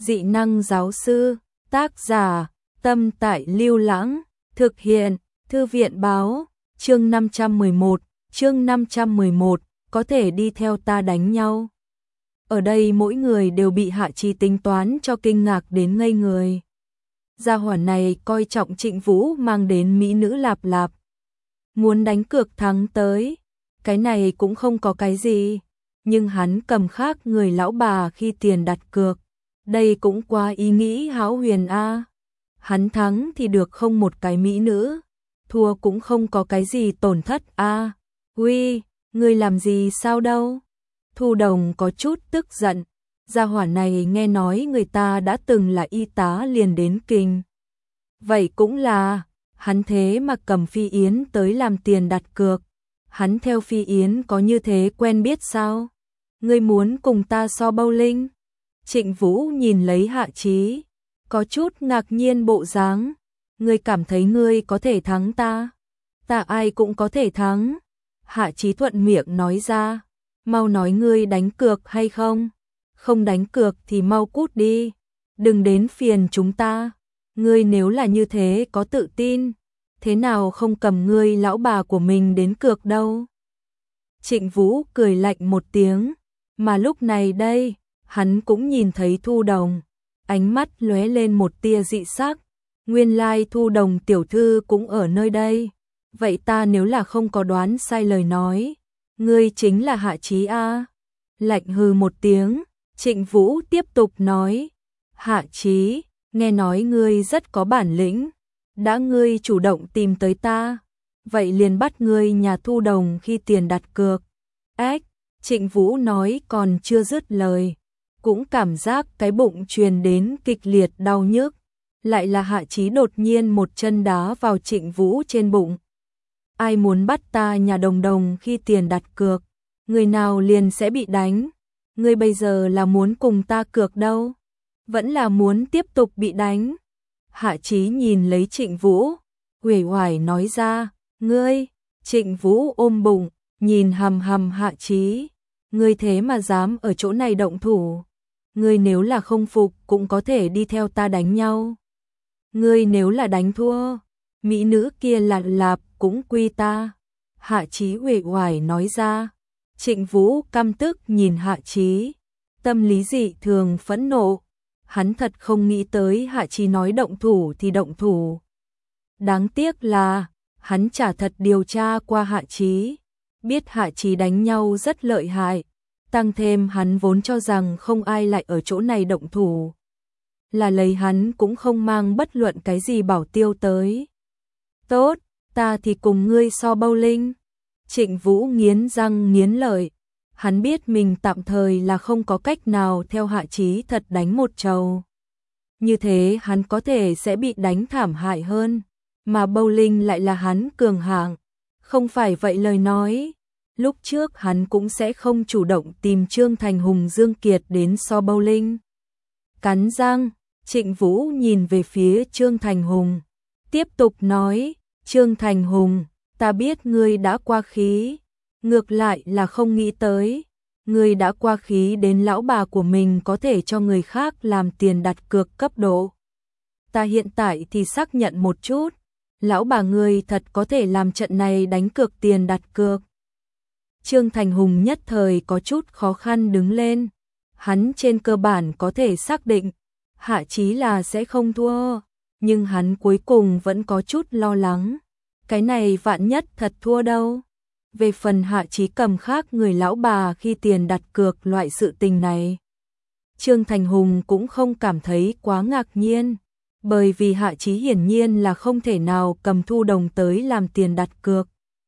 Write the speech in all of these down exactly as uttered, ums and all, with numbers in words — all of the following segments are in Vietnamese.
Dị năng giáo sư, tác giả, Tâm Tại Lưu Lãng, thực hiện, Thư viện báo, chương năm trăm mười một, chương năm trăm mười một, có thể đi theo ta đánh nhau. Ở đây mỗi người đều bị Hạ Chí tính toán cho kinh ngạc đến ngây người. Gia hỏa này coi trọng Trịnh Vũ mang đến mỹ nữ Lạp Lạp. Muốn đánh cược thắng tới, cái này cũng không có cái gì, nhưng hắn cầm khác người lão bà khi tiền đặt cược. Đây cũng quá ý nghĩ hão huyền a. Hắn thắng thì được không một cái mỹ nữ, thua cũng không có cái gì tổn thất a. Uy, ngươi làm gì sao đâu? Thu Đồng có chút tức giận, gia hỏa này nghe nói người ta đã từng là y tá liền đến kinh. Vậy cũng là, hắn thế mà cầm Phi Yến tới làm tiền đặt cược. Hắn theo Phi Yến có như thế quen biết sao? Ngươi muốn cùng ta so bowling? Trịnh Vũ nhìn lấy Hạ Chí, có chút ngạc nhiên bộ dáng. Ngươi cảm thấy ngươi có thể thắng ta? Ta ai cũng có thể thắng. Hạ Chí thuận miệng nói ra, mau nói ngươi đánh cược hay không? Không đánh cược thì mau cút đi, đừng đến phiền chúng ta. Ngươi nếu là như thế có tự tin, thế nào không cầm ngươi lão bà của mình đến cược đâu? Trịnh Vũ cười lạnh một tiếng, mà lúc này đây, hắn cũng nhìn thấy Thu Đồng, ánh mắt lóe lên một tia dị sắc, nguyên lai Thu Đồng tiểu thư cũng ở nơi đây. Vậy ta nếu là không có đoán sai lời nói, ngươi chính là Hạ Chí a? Lạnh hừ một tiếng, Trịnh Vũ tiếp tục nói, Hạ Chí, nghe nói ngươi rất có bản lĩnh, đã ngươi chủ động tìm tới ta, vậy liền bắt ngươi nhà Thu Đồng khi tiền đặt cược. Ếch, Trịnh Vũ nói còn chưa dứt lời, cũng cảm giác cái bụng truyền đến kịch liệt đau nhức, lại là Hạ Chí đột nhiên một chân đá vào Trịnh Vũ trên bụng. Ai muốn bắt ta nhà Đồng Đồng khi tiền đặt cược, người nào liền sẽ bị đánh. Ngươi bây giờ là muốn cùng ta cược đâu, vẫn là muốn tiếp tục bị đánh? Hạ Chí nhìn lấy Trịnh Vũ, uể oải nói ra, ngươi. Trịnh Vũ ôm bụng, nhìn hằm hằm Hạ Chí, ngươi thế mà dám ở chỗ này động thủ? Ngươi nếu là không phục cũng có thể đi theo ta đánh nhau. Ngươi nếu là đánh thua, mỹ nữ kia Lạp Lạp cũng quy ta. Hạ Chí uể oải nói ra. Trịnh Vũ căm tức nhìn Hạ Chí, tâm lý dị thường phẫn nộ. Hắn thật không nghĩ tới Hạ Chí nói động thủ thì động thủ. Đáng tiếc là, hắn chả thật điều tra qua Hạ Chí, biết Hạ Chí đánh nhau rất lợi hại, tăng thêm hắn vốn cho rằng không ai lại ở chỗ này động thủ. Là lấy hắn cũng không mang bất luận cái gì bảo tiêu tới. Tốt, ta thì cùng ngươi so bowling. Trịnh Vũ nghiến răng nghiến lợi, hắn biết mình tạm thời là không có cách nào theo Hạ Chí thật đánh một trầu. Như thế hắn có thể sẽ bị đánh thảm hại hơn, mà bowling lại là hắn cường hạng. Không phải vậy lời nói, lúc trước hắn cũng sẽ không chủ động tìm Trương Thành Hùng Dương Kiệt đến so bowling. Cắn răng, Trịnh Vũ nhìn về phía Trương Thành Hùng, tiếp tục nói, Trương Thành Hùng, ta biết ngươi đã qua khí, ngược lại là không nghĩ tới, ngươi đã qua khí đến lão bà của mình có thể cho người khác làm tiền đặt cược cấp độ. Ta hiện tại thì xác nhận một chút, lão bà ngươi thật có thể làm trận này đánh cược tiền đặt cược. Trương Thành Hùng nhất thời có chút khó khăn đứng lên, hắn trên cơ bản có thể xác định, Hạ Chí là sẽ không thua, nhưng hắn cuối cùng vẫn có chút lo lắng. Cái này vạn nhất thật thua đâu. Về phần Hạ Chí cầm khác người lão bà khi tiền đặt cược loại sự tình này, Trương Thành Hùng cũng không cảm thấy quá ngạc nhiên, bởi vì Hạ Chí hiển nhiên là không thể nào cầm Thu Đồng tới làm tiền đặt cược.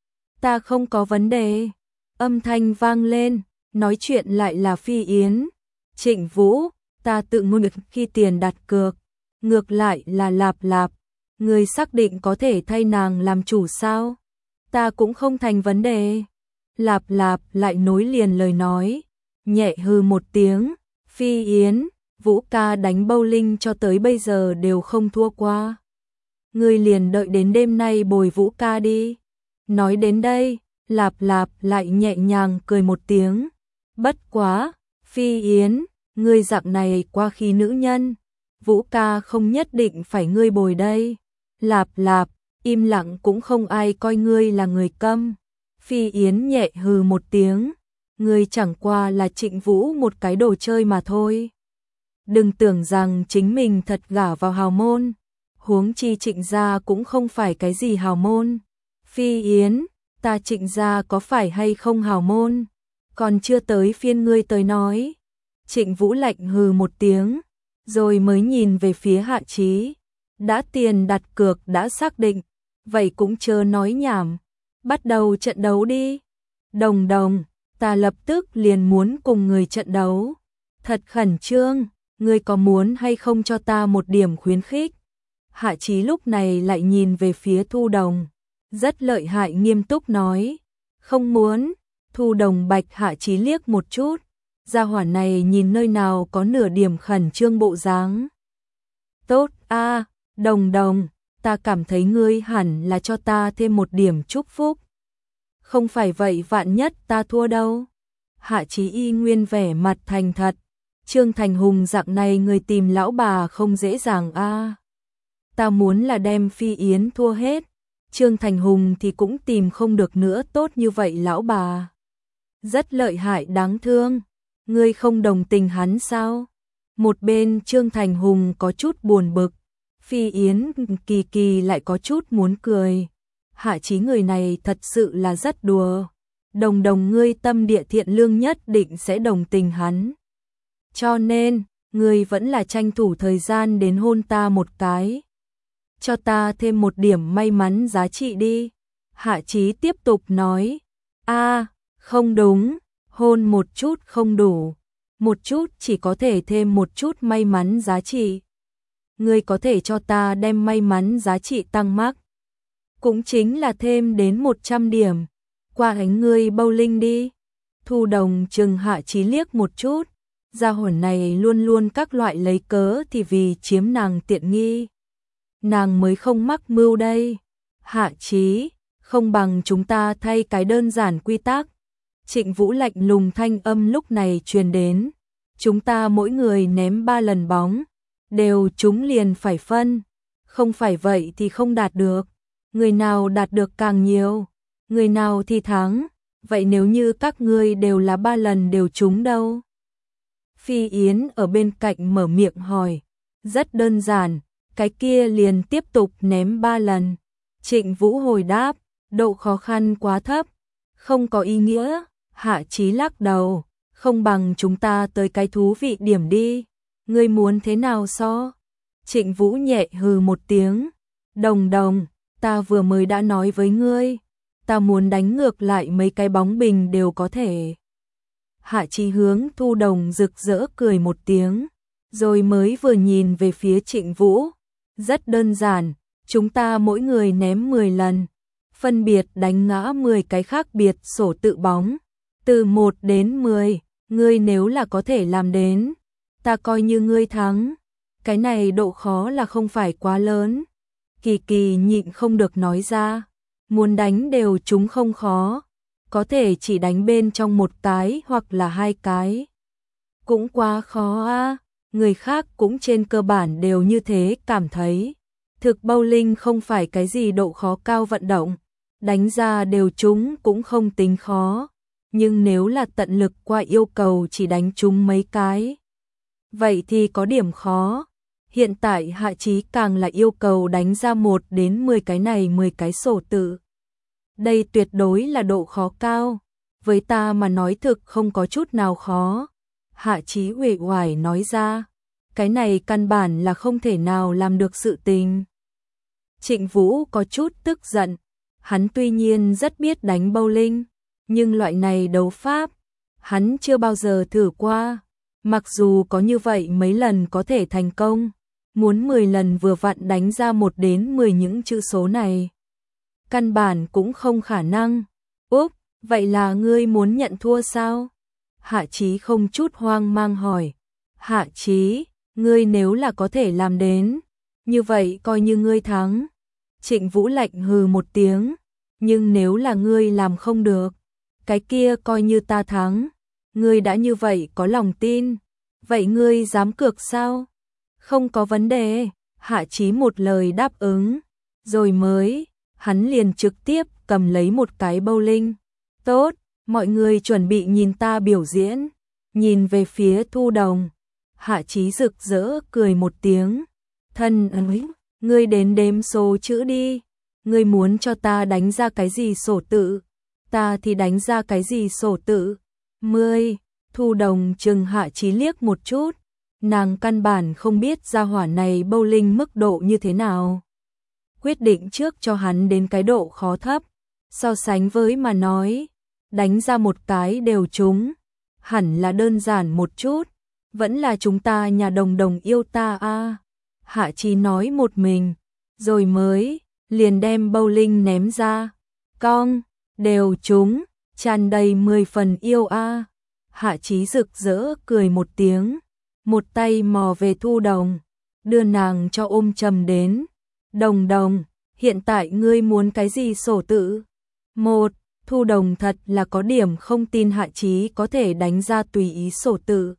Ta không có vấn đề. Âm thanh vang lên, nói chuyện lại là Phi Yến. Trịnh Vũ, ta tự ngôn được khi tiền đặt cược, ngược lại là Lạp Lạp. Ngươi xác định có thể thay nàng làm chủ sao? Ta cũng không thành vấn đề. Lạp Lạp lại nối liền lời nói, nhẹ hừ một tiếng, Phi Yến, Vũ ca đánh bowling cho tới bây giờ đều không thua qua. Ngươi liền đợi đến đêm nay bồi Vũ ca đi. Nói đến đây, Lạp Lạp lại nhẹ nhàng cười một tiếng. Bất quá, Phi Yến, ngươi dạng này qua khí nữ nhân, Vũ ca không nhất định phải ngươi bồi đây. Lạp lạp, im lặng cũng không ai coi ngươi là người câm. Phi Yến nhẹ hừ một tiếng, ngươi chẳng qua là Trịnh Vũ một cái đồ chơi mà thôi. Đừng tưởng rằng chính mình thật gả vào hào môn, huống chi Trịnh gia cũng không phải cái gì hào môn. Phi Yến, ta Trịnh gia có phải hay không hào môn, còn chưa tới phiên ngươi tới nói. Trịnh Vũ lạnh hừ một tiếng, rồi mới nhìn về phía Hạ Chí. Đã tiền đặt cược đã xác định, vậy cũng chớ nói nhảm, bắt đầu trận đấu đi. Đồng đồng, ta lập tức liền muốn cùng người trận đấu. Thật khẩn trương, ngươi có muốn hay không cho ta một điểm khuyến khích? Hạ Chí lúc này lại nhìn về phía Thu Đồng, rất lợi hại nghiêm túc nói, không muốn. Thu Đồng bạch Hạ Chí liếc một chút, gia hỏa này nhìn nơi nào có nửa điểm khẩn trương bộ dáng. Tốt a, Đồng đồng, ta cảm thấy ngươi hẳn là cho ta thêm một điểm chúc phúc. Không phải vậy vạn nhất ta thua đâu. Hạ Chí y nguyên vẻ mặt thành thật. Trương Thành Hùng dạng này người tìm lão bà không dễ dàng a. Ta muốn là đem Phi Yến thua hết, Trương Thành Hùng thì cũng tìm không được nữa tốt như vậy lão bà. Rất lợi hại đáng thương, ngươi không đồng tình hắn sao? Một bên Trương Thành Hùng có chút buồn bực, Phi Yến kỳ kỳ lại có chút muốn cười. Hạ Chí người này thật sự là rất đùa. Đồng đồng ngươi tâm địa thiện lương nhất định sẽ đồng tình hắn. Cho nên, ngươi vẫn là tranh thủ thời gian đến hôn ta một cái. Cho ta thêm một điểm may mắn giá trị đi. Hạ Chí tiếp tục nói. A, không đúng, hôn một chút không đủ. Một chút chỉ có thể thêm một chút may mắn giá trị. Ngươi có thể cho ta đem may mắn giá trị tăng mắc. Cũng chính là thêm đến một trăm điểm. Qua ánh ngươi bowling đi. Thu Đồng chừng Hạ Chí liếc một chút. Gia hỏa này luôn luôn các loại lấy cớ thì vì chiếm nàng tiện nghi. Nàng mới không mắc mưu đây. Hạ Chí, không bằng chúng ta thay cái đơn giản quy tắc. Trịnh Vũ lạnh lùng thanh âm lúc này truyền đến. Chúng ta mỗi người ném ba lần bóng, đều trúng liền phải phân. Không phải vậy thì không đạt được. Người nào đạt được càng nhiều, người nào thì thắng. Vậy nếu như các ngươi đều là ba lần đều trúng đâu? Phi Yến ở bên cạnh mở miệng hỏi. Rất đơn giản, cái kia liền tiếp tục ném ba lần. Trịnh Vũ hồi đáp, độ khó khăn quá thấp, không có ý nghĩa. Hạ Chí lắc đầu, không bằng chúng ta tới cái thú vị điểm đi. Ngươi muốn thế nào so? Trịnh Vũ nhẹ hừ một tiếng. Đồng đồng, ta vừa mới đã nói với ngươi, ta muốn đánh ngược lại mấy cái bóng bình đều có thể. Hạ Chí hướng Thu Đồng rực rỡ cười một tiếng, rồi mới vừa nhìn về phía Trịnh Vũ. Rất đơn giản, chúng ta mỗi người ném mười lần, phân biệt đánh ngã mười cái khác biệt sổ tự bóng. Từ một đến mười, ngươi nếu là có thể làm đến, ta coi như ngươi thắng. Cái này độ khó là không phải quá lớn. Kỳ kỳ nhịn không được nói ra, muốn đánh đều chúng không khó, có thể chỉ đánh bên trong một cái hoặc là hai cái. Cũng quá khó a, người khác cũng trên cơ bản đều như thế cảm thấy. Thực bowling không phải cái gì độ khó cao vận động, đánh ra đều chúng cũng không tính khó. Nhưng nếu là tận lực qua yêu cầu chỉ đánh chúng mấy cái, vậy thì có điểm khó. Hiện tại Hạ Chí càng là yêu cầu đánh ra một đến mười cái này mười cái sổ tự. Đây tuyệt đối là độ khó cao, với ta mà nói thực không có chút nào khó. Hạ Chí uể oải nói ra, cái này căn bản là không thể nào làm được sự tình. Trịnh Vũ có chút tức giận, hắn tuy nhiên rất biết đánh bowling, nhưng loại này đấu pháp, hắn chưa bao giờ thử qua. Mặc dù có như vậy mấy lần có thể thành công, muốn mười lần vừa vặn đánh ra một đến mười những chữ số này, căn bản cũng không khả năng. Úp, vậy là ngươi muốn nhận thua sao? Hạ Chí không chút hoang mang hỏi. Hạ Chí, ngươi nếu là có thể làm đến, như vậy coi như ngươi thắng. Trịnh Vũ lạnh hừ một tiếng, nhưng nếu là ngươi làm không được, cái kia coi như ta thắng. Ngươi đã như vậy có lòng tin, Vậy ngươi dám cược sao? Không có vấn đề, Hạ Chí một lời đáp ứng, rồi mới, hắn liền trực tiếp cầm lấy một cái bowling. Tốt, mọi người chuẩn bị nhìn ta biểu diễn. Nhìn về phía Thu Đồng, Hạ Chí rực rỡ cười một tiếng. Thân ơi, ngươi đến đếm số chữ đi. Ngươi muốn cho ta đánh ra cái gì sổ tự? Ta thì đánh ra cái gì sổ tự? Mười. Thu Đồng chừng Hạ Chí liếc một chút. Nàng căn bản không biết gia hỏa này bowling mức độ như thế nào. Quyết định trước cho hắn đến cái độ khó thấp. So sánh với mà nói, đánh ra một cái đều trúng. Hẳn là đơn giản một chút. Vẫn là chúng ta nhà Đồng Đồng yêu ta a. À. Hạ Chí nói một mình, rồi mới liền đem bowling ném ra. Cong, đều trúng, tràn đầy mười phần yêu a. À. Hạ Chí rực rỡ cười một tiếng, một tay mò về Thu Đồng, đưa nàng cho ôm chầm đến. Đồng Đồng, hiện tại ngươi muốn cái gì sổ tự? Một, Thu Đồng thật là có điểm không tin Hạ Chí có thể đánh ra tùy ý sổ tự.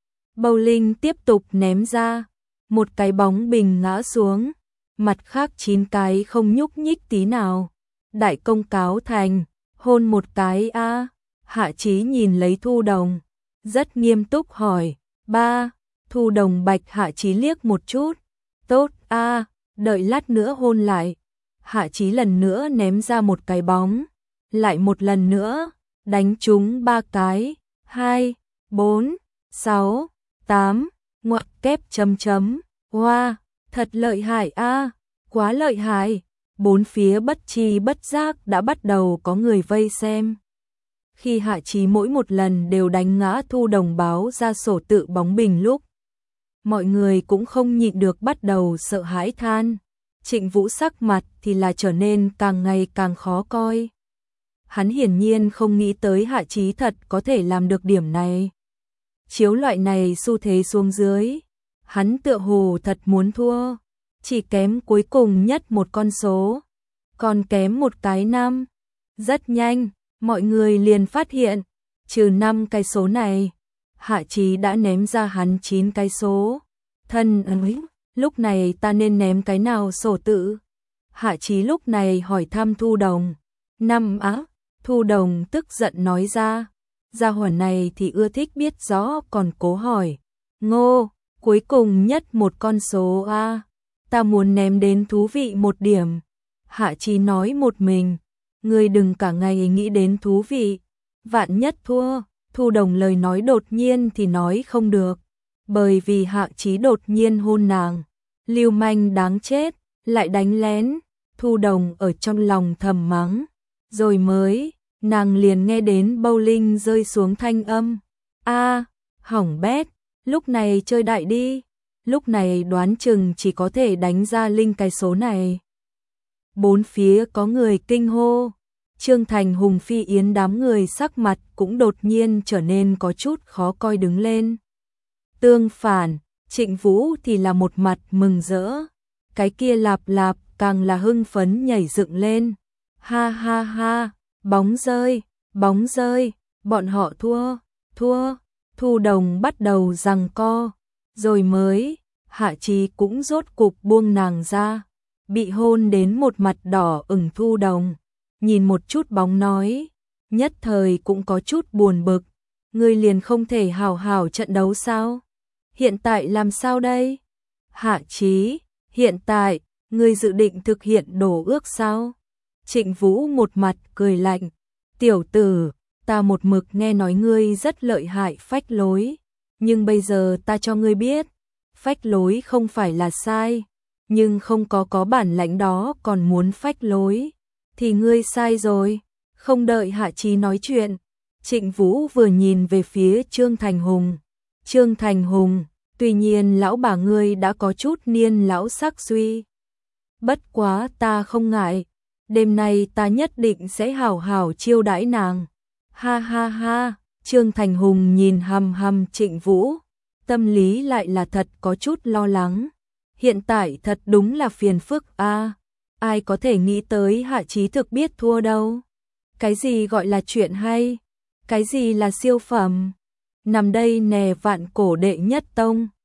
Bowling tiếp tục ném ra, một cái bóng bình ngã xuống, mặt khác chín cái không nhúc nhích tí nào. Đại công cáo thành, hôn một cái a. À. Hạ Chí nhìn lấy Thu Đồng, rất nghiêm túc hỏi. Ba. Thu Đồng bạch Hạ Chí liếc một chút. Tốt a, à, đợi lát nữa hôn lại. Hạ Chí lần nữa ném ra một cái bóng, lại một lần nữa, đánh trúng ba cái. Hai, bốn, sáu, tám, ngoặc kép chấm chấm. Wow, thật lợi hại a, à, quá lợi hại. Bốn phía bất chi bất giác đã bắt đầu có người vây xem. Khi Hạ Chí mỗi một lần đều đánh ngã Thu Đồng báo ra sổ tự bóng bình lúc, mọi người cũng không nhịn được bắt đầu sợ hãi than. Trịnh Vũ sắc mặt thì là trở nên càng ngày càng khó coi. Hắn hiển nhiên không nghĩ tới Hạ Chí thật có thể làm được điểm này. Chiếu loại này xu thế xuống dưới, hắn tựa hồ thật muốn thua, chỉ kém cuối cùng nhất một con số, còn kém một cái năm. Rất nhanh, mọi người liền phát hiện, trừ năm cái số này, Hạ Chí đã ném ra hắn chín cái số. Thân ơi, lúc này ta nên ném cái nào sổ tự? Hạ Chí lúc này hỏi thăm Thu Đồng. Năm á, Thu Đồng tức giận nói ra. Gia hỏa này thì ưa thích biết rõ còn cố hỏi. Ngô, cuối cùng nhất một con số a. Ta muốn ném đến thú vị một điểm. Hạ Chí nói một mình. Ngươi đừng cả ngày nghĩ đến thú vị. Vạn nhất thua. Thu Đồng lời nói đột nhiên thì nói không được. Bởi vì Hạ Chí đột nhiên hôn nàng. Lưu manh đáng chết, lại đánh lén. Thu Đồng ở trong lòng thầm mắng. Rồi mới, nàng liền nghe đến bowling rơi xuống thanh âm. A, à, hỏng bét, lúc này chơi đại đi. Lúc này đoán chừng chỉ có thể đánh ra linh cái số này. Bốn phía có người kinh hô. Trương Thành Hùng Phi Yến đám người sắc mặt cũng đột nhiên trở nên có chút khó coi đứng lên. Tương phản, Trịnh Vũ thì là một mặt mừng rỡ. Cái kia Lạp Lạp càng là hưng phấn nhảy dựng lên. Ha ha ha, bóng rơi, bóng rơi, bọn họ thua, thua. Thu Đồng bắt đầu giằng co, rồi mới, Hạ Chí cũng rốt cục buông nàng ra. Bị hôn đến một mặt đỏ ửng Thu Đồng, nhìn một chút bóng nói, nhất thời cũng có chút buồn bực. Ngươi liền không thể hào hào trận đấu sao? Hiện tại làm sao đây? Hạ Chí, hiện tại, ngươi dự định thực hiện đổ ước sao? Trịnh Vũ một mặt cười lạnh. Tiểu tử, ta một mực nghe nói ngươi rất lợi hại phách lối. Nhưng bây giờ ta cho ngươi biết, phách lối không phải là sai. Nhưng không có có bản lãnh đó còn muốn phách lối. Thì ngươi sai rồi. Không đợi Hạ Chí nói chuyện, Trịnh Vũ vừa nhìn về phía Trương Thành Hùng. Trương Thành Hùng, tuy nhiên lão bà ngươi đã có chút niên lão sắc suy. Bất quá ta không ngại, đêm nay ta nhất định sẽ hảo hảo chiêu đãi nàng. Ha ha ha, Trương Thành Hùng nhìn hằm hằm Trịnh Vũ, tâm lý lại là thật có chút lo lắng. Hiện tại thật đúng là phiền phức a. À, ai có thể nghĩ tới Hạ Chí thực biết thua đâu. Cái gì gọi là chuyện hay? Cái gì là siêu phẩm? nằm đây nè vạn cổ đệ nhất tông.